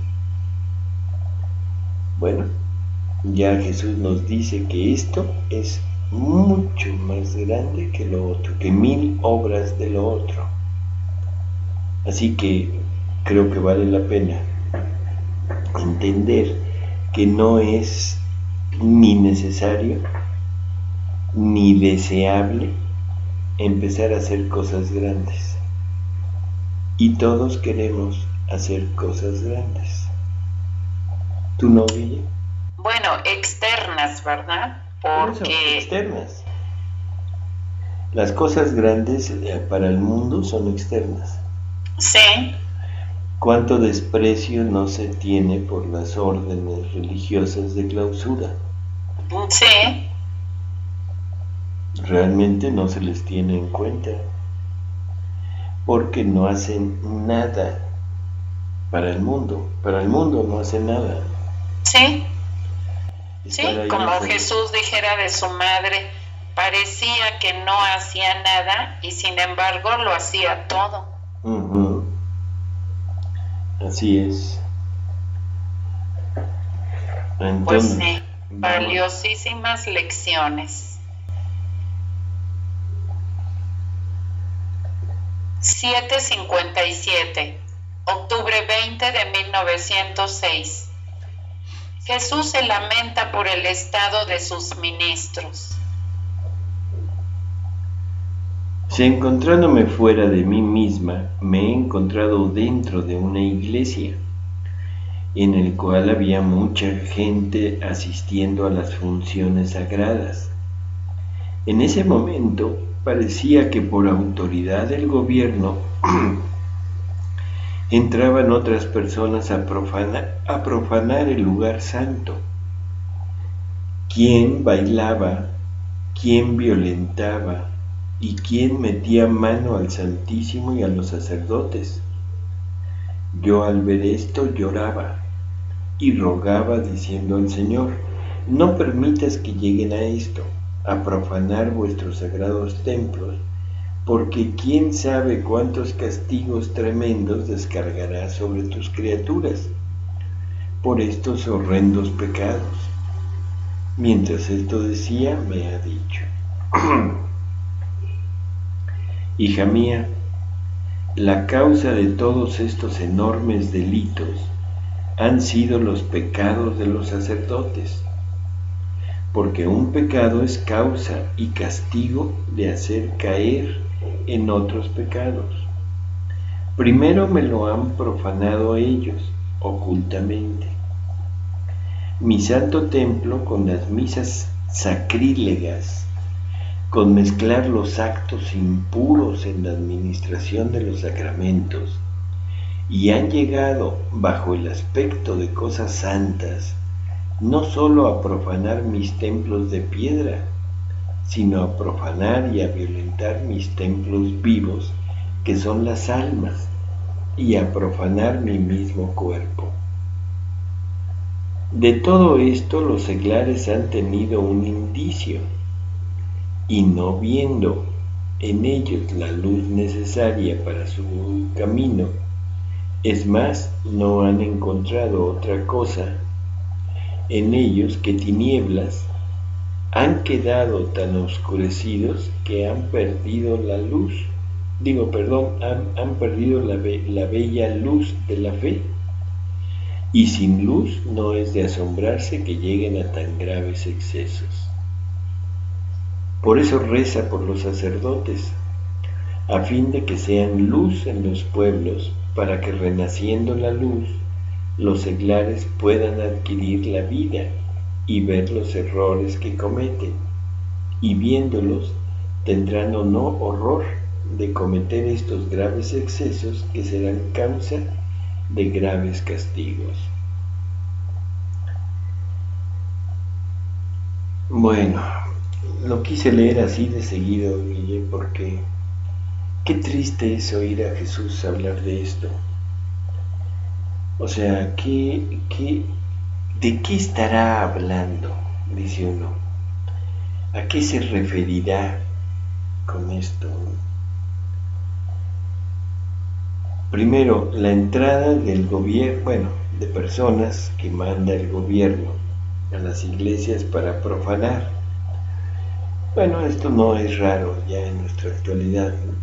Bueno, ya Jesús nos dice que esto es mucho más grande que lo otro, que 1000 obras de lo otro. Así que creo que vale la pena entender que no es ni necesario ni deseable empezar a hacer cosas grandes. Y todos queremos hacer cosas grandes. ¿Tú no, Guille? Bueno, externas, ¿verdad? Porque... externas. Las cosas grandes para el mundo son externas. Sí. ¿Cuánto desprecio no se tiene por las órdenes religiosas de clausura? Sí. Realmente no se les tiene en cuenta, porque no hacen nada para el mundo. Para el mundo no hacen nada. Sí. Sí, como Jesús dijera de su madre, parecía que no hacía nada y sin embargo lo hacía todo. Uh-huh. Así es. Entonces, pues sí, valiosísimas lecciones. 7:57, octubre 20 de 1906. Jesús se lamenta por el estado de sus ministros. Si encontrándome fuera de mí misma, me he encontrado dentro de una iglesia, en el cual había mucha gente asistiendo a las funciones sagradas. En ese momento parecía que por autoridad del gobierno entraban otras personas a profanar el lugar santo. ¿Quién bailaba? ¿Quién violentaba? ¿Y quién metía mano al Santísimo y a los sacerdotes? Yo al ver esto lloraba y rogaba diciendo al Señor, no permitas que lleguen a esto, a profanar vuestros sagrados templos, porque quién sabe cuántos castigos tremendos descargarás sobre tus criaturas por estos horrendos pecados. Mientras esto decía, me ha dicho, hija mía, la causa de todos estos enormes delitos han sido los pecados de los sacerdotes, porque un pecado es causa y castigo de hacer caer en otros pecados. Primero me lo han profanado ellos, ocultamente. Mi santo templo con las misas sacrílegas, con mezclar los actos impuros en la administración de los sacramentos, y han llegado, bajo el aspecto de cosas santas, no solo a profanar mis templos de piedra, sino a profanar y a violentar mis templos vivos, que son las almas, y a profanar mi mismo cuerpo. De todo esto los seglares han tenido un indicio, y no viendo en ellos la luz necesaria para su camino, es más, no han encontrado otra cosa en ellos que tinieblas han quedado tan oscurecidos que han perdido la luz, han perdido la bella luz de la fe, y sin luz no es de asombrarse que lleguen a tan graves excesos. Por eso reza por los sacerdotes, a fin de que sean luz en los pueblos, para que renaciendo la luz, los seglares puedan adquirir la vida y ver los errores que cometen, y viéndolos tendrán o no horror de cometer estos graves excesos que serán causa de graves castigos. Bueno, lo quise leer así de seguido, Guille, porque qué triste es oír a Jesús hablar de esto. O sea, ¿de qué estará hablando? Dice uno. ¿A qué se referirá con esto? Primero, la entrada del gobierno, de personas que manda el gobierno a las iglesias para profanar. Bueno, esto no es raro ya en nuestra actualidad, ¿no?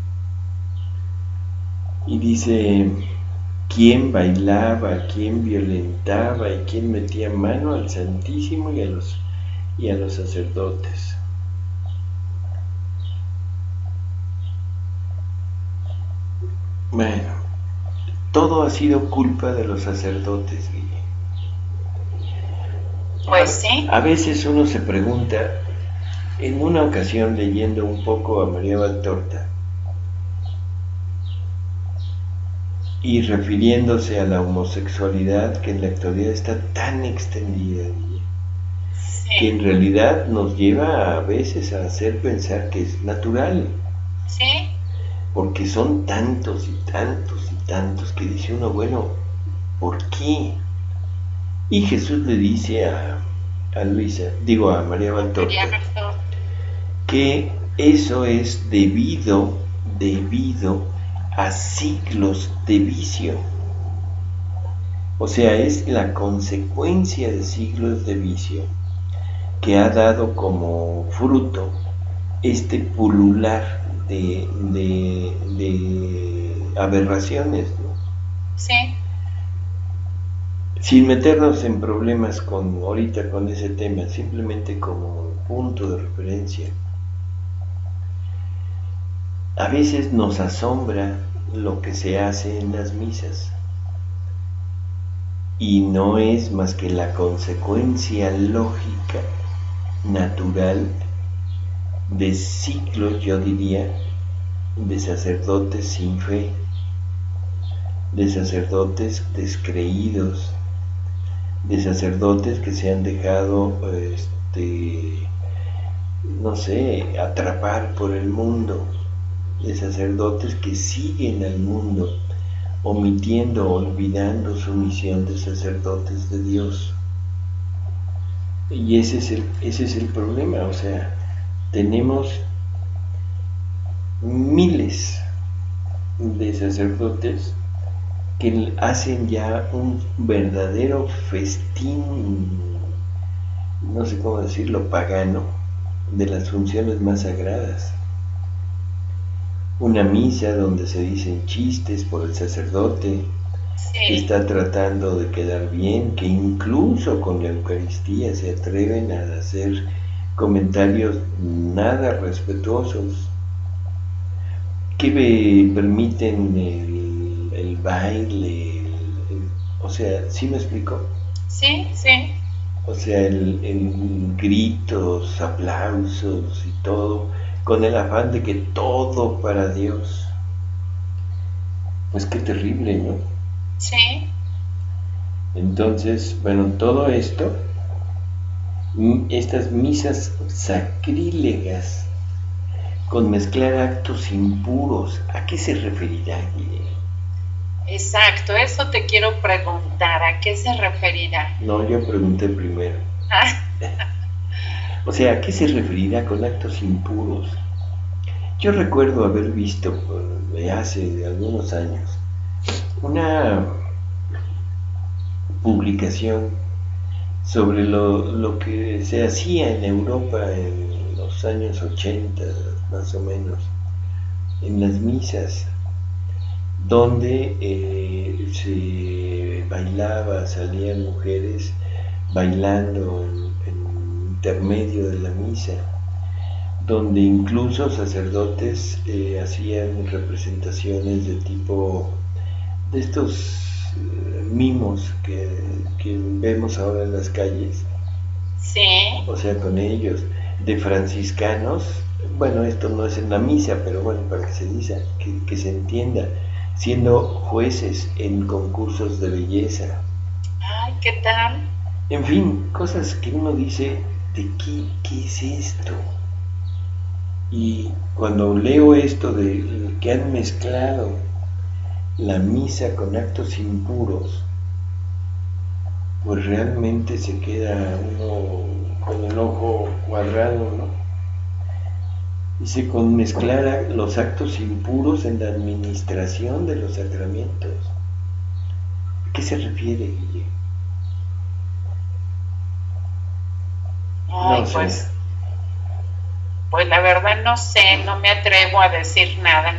Y dice, quién bailaba, quién violentaba y quién metía mano al Santísimo y a los sacerdotes. Bueno, todo ha sido culpa de los sacerdotes, Guille. Pues sí. A veces uno se pregunta, en una ocasión leyendo un poco a María Valtorta, y refiriéndose a la homosexualidad que en la actualidad está tan extendida, Sí. que en realidad nos lleva a veces a hacer pensar que es natural, Sí. porque son tantos y tantos y tantos que dice uno, bueno, ¿por qué? Y Jesús le dice a María Valtorta, que eso es debido a siglos de vicio. O sea, es la consecuencia de siglos de vicio que ha dado como fruto este pulular de aberraciones, ¿no? Sí. Sin meternos en problemas ahorita con ese tema, simplemente como punto de referencia. A veces nos asombra lo que se hace en las misas y no es más que la consecuencia lógica, natural, de ciclos, yo diría, de sacerdotes sin fe, de sacerdotes descreídos, de sacerdotes que se han dejado, atrapar por el mundo, de sacerdotes que siguen al mundo, olvidando su misión de sacerdotes de Dios. Y ese es el problema, o sea, tenemos miles de sacerdotes que hacen ya un verdadero festín, no sé cómo decirlo, pagano, de las funciones más sagradas. Una misa donde se dicen chistes por el sacerdote, que está tratando de quedar bien, que incluso con la Eucaristía se atreven a hacer comentarios nada respetuosos, que permiten el baile, o sea, ¿sí me explico? Sí, sí. O sea, el gritos, aplausos y todo, con el afán de que todo para Dios. Pues qué terrible, ¿no? Sí. Entonces, bueno, todo esto, estas misas sacrílegas, con mezclar actos impuros, ¿a qué se referirá, Guille? Exacto, eso te quiero preguntar, ¿a qué se referirá? No, yo pregunté primero. O sea, ¿a qué se referirá con actos impuros? Yo recuerdo haber visto hace algunos años una publicación sobre lo que se hacía en Europa en los años 80, más o menos, en las misas, donde se bailaba, salían mujeres bailando en intermedio de la misa, donde incluso sacerdotes hacían representaciones de tipo de estos mimos que vemos ahora en las calles. Sí. O sea, con ellos, de franciscanos. Bueno, esto no es en la misa, pero bueno, para que se diga, que se entienda, siendo jueces en concursos de belleza. Ay, ¿qué tal? En fin, cosas que uno dice, ¿de qué es esto? Y cuando leo esto de que han mezclado la misa con actos impuros, pues realmente se queda uno con el ojo cuadrado, ¿no? Dice, con mezclar los actos impuros en la administración de los sacramentos. ¿A qué se refiere, Guille? Ay, no sé. Pues la verdad no sé, no me atrevo a decir nada.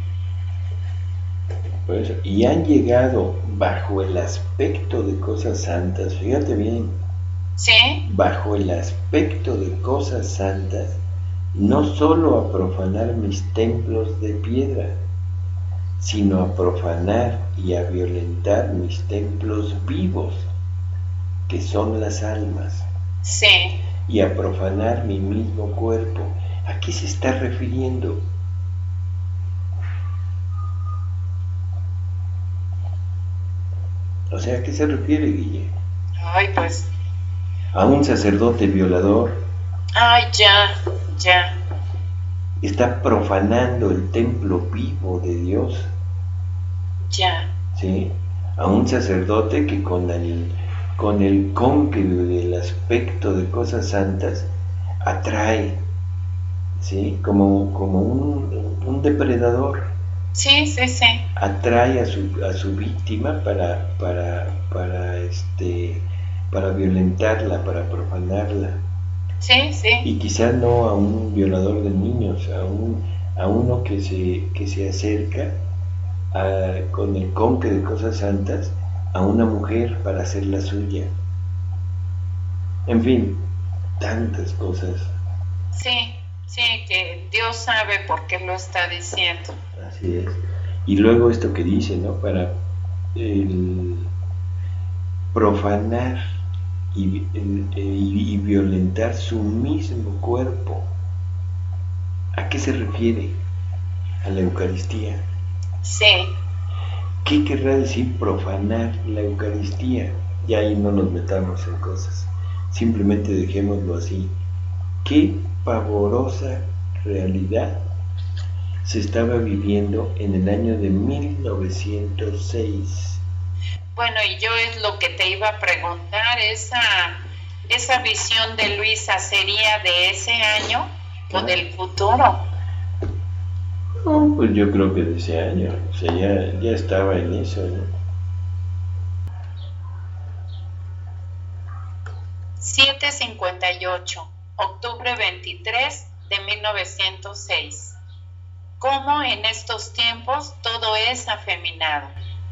Por eso, y han llegado bajo el aspecto de cosas santas, fíjate bien, ¿Sí? bajo el aspecto de cosas santas, no solo a profanar mis templos de piedra, sino a profanar y a violentar mis templos vivos, que son las almas. Sí. Y a profanar mi mismo cuerpo. ¿A qué se está refiriendo? O sea, ¿a qué se refiere, Guille? Ay, pues. A un sacerdote violador. Ay, ya. Está profanando el templo vivo de Dios. Ya. ¿Sí? A un sacerdote que con el cóncavo del aspecto de cosas santas atrae, ¿sí? Como un depredador. Sí. Atrae a su víctima para violentarla, para profanarla. Sí. Y quizás no a un violador de niños, a uno que se acerca con el conque de cosas santas a una mujer para hacerla suya. En fin, tantas cosas. Sí, que Dios sabe por qué lo está diciendo. Así es. Y luego esto que dice, ¿no? Para profanar y violentar su mismo cuerpo. ¿A qué se refiere? A la Eucaristía. Sí. ¿Qué querrá decir profanar la Eucaristía? Y ahí no nos metamos en cosas, simplemente dejémoslo así. ¿Qué pavorosa realidad se estaba viviendo en el año de 1906? Bueno, y yo es lo que te iba a preguntar, esa visión de Luisa, ¿sería de ese año o del futuro? No, pues yo creo que de ese año, o sea, ya estaba en eso, ¿no? 7:58, octubre 23 de 1906. ¿Cómo en estos tiempos todo es afeminado?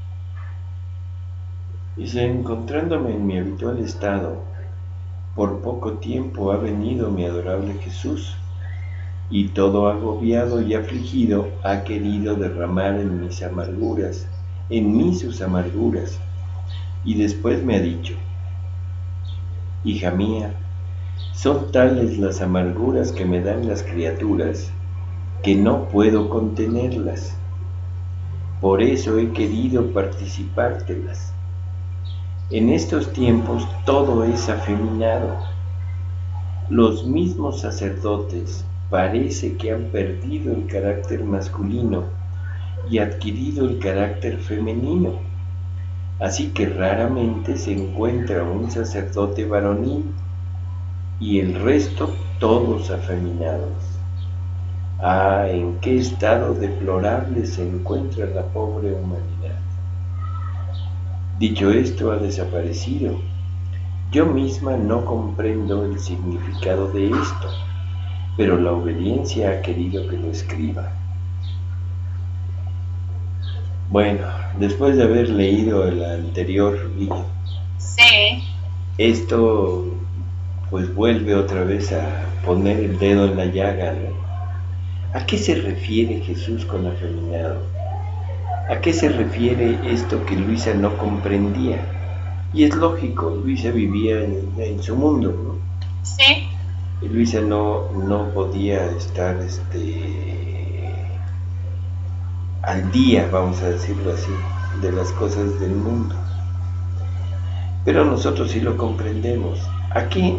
Dice, encontrándome en mi habitual estado, por poco tiempo ha venido mi adorable Jesús, y todo agobiado y afligido ha querido derramar en mí sus amarguras, y después me ha dicho, hija mía, son tales las amarguras que me dan las criaturas, que no puedo contenerlas, por eso he querido participártelas. En estos tiempos todo es afeminado. Los mismos sacerdotes parece que han perdido el carácter masculino y adquirido el carácter femenino, así que raramente se encuentra un sacerdote varonil y el resto todos afeminados. Ah, en qué estado deplorable se encuentra la pobre humanidad. Dicho esto, ha desaparecido, Yo misma no comprendo el significado de esto, pero la obediencia ha querido que lo escriba. Bueno, después de haber leído el anterior libro, Sí. esto pues vuelve otra vez a poner el dedo en la llaga, ¿no? ¿A qué se refiere Jesús con afeminado? ¿A qué se refiere esto que Luisa no comprendía? Y es lógico, Luisa vivía en su mundo, ¿no? Sí. Y Luisa no podía estar al día, vamos a decirlo así, de las cosas del mundo. Pero nosotros sí lo comprendemos. ¿A qué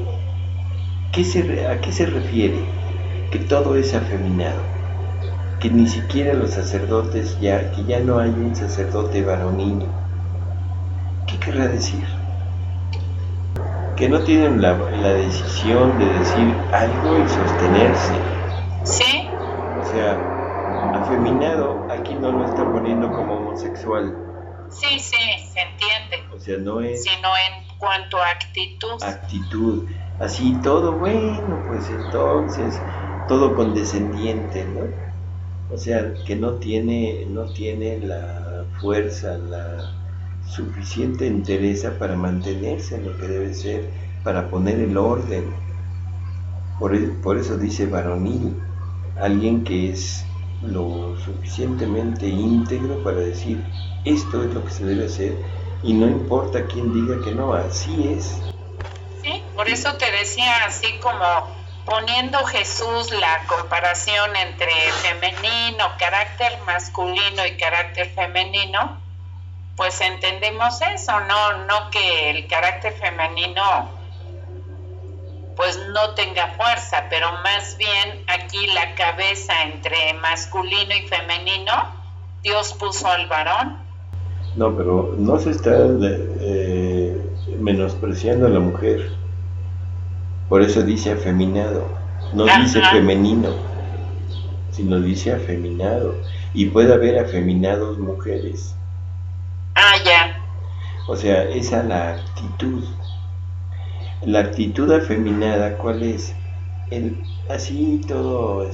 se refiere? Que todo es afeminado, que ni siquiera los sacerdotes, que ya no hay un sacerdote varonil. ¿Qué querrá decir? Que no tienen la decisión de decir algo y sostenerse. Sí. O sea, afeminado aquí no lo está poniendo como homosexual. Sí, se entiende. O sea, no es... Sino en cuanto a actitud. Actitud. Así todo, bueno, pues entonces, todo condescendiente, ¿no? O sea, que no tiene la fuerza, la suficiente entereza para mantenerse en lo que debe ser, para poner el orden. Por eso dice varonil, alguien que es lo suficientemente íntegro para decir esto es lo que se debe hacer y no importa quién diga que no, así es. Sí, por eso te decía así como poniendo Jesús la comparación entre femenino, carácter masculino y carácter femenino, pues entendemos eso, no que el carácter femenino pues no tenga fuerza, pero más bien aquí la cabeza entre masculino y femenino, Dios puso al varón. No, pero no se está menospreciando a la mujer. Por eso dice afeminado, no dice femenino, sino dice afeminado. Y puede haber afeminados mujeres. Ah, ya. O sea, esa es la actitud. La actitud afeminada, ¿cuál es? Así todo,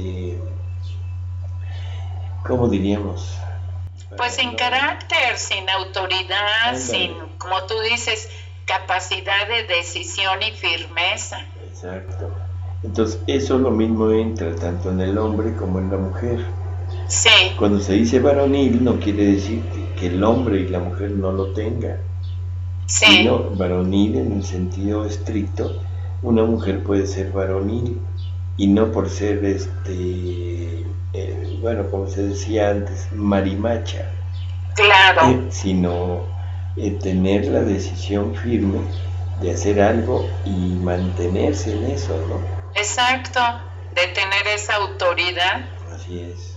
¿cómo diríamos? Pues sin carácter, sin autoridad, Ándale. sin, como tú dices, capacidad de decisión y firmeza. Exacto. Entonces, eso lo mismo entra tanto en el hombre como en la mujer. Sí. Cuando se dice varonil, no quiere decir que el hombre y la mujer no lo tengan. Sí. Sino varonil en el sentido estricto, una mujer puede ser varonil y no por ser bueno, como se decía antes, marimacha. Claro. Sino tener la decisión firme de hacer algo y mantenerse en eso, ¿no? Exacto, de tener esa autoridad. Así es.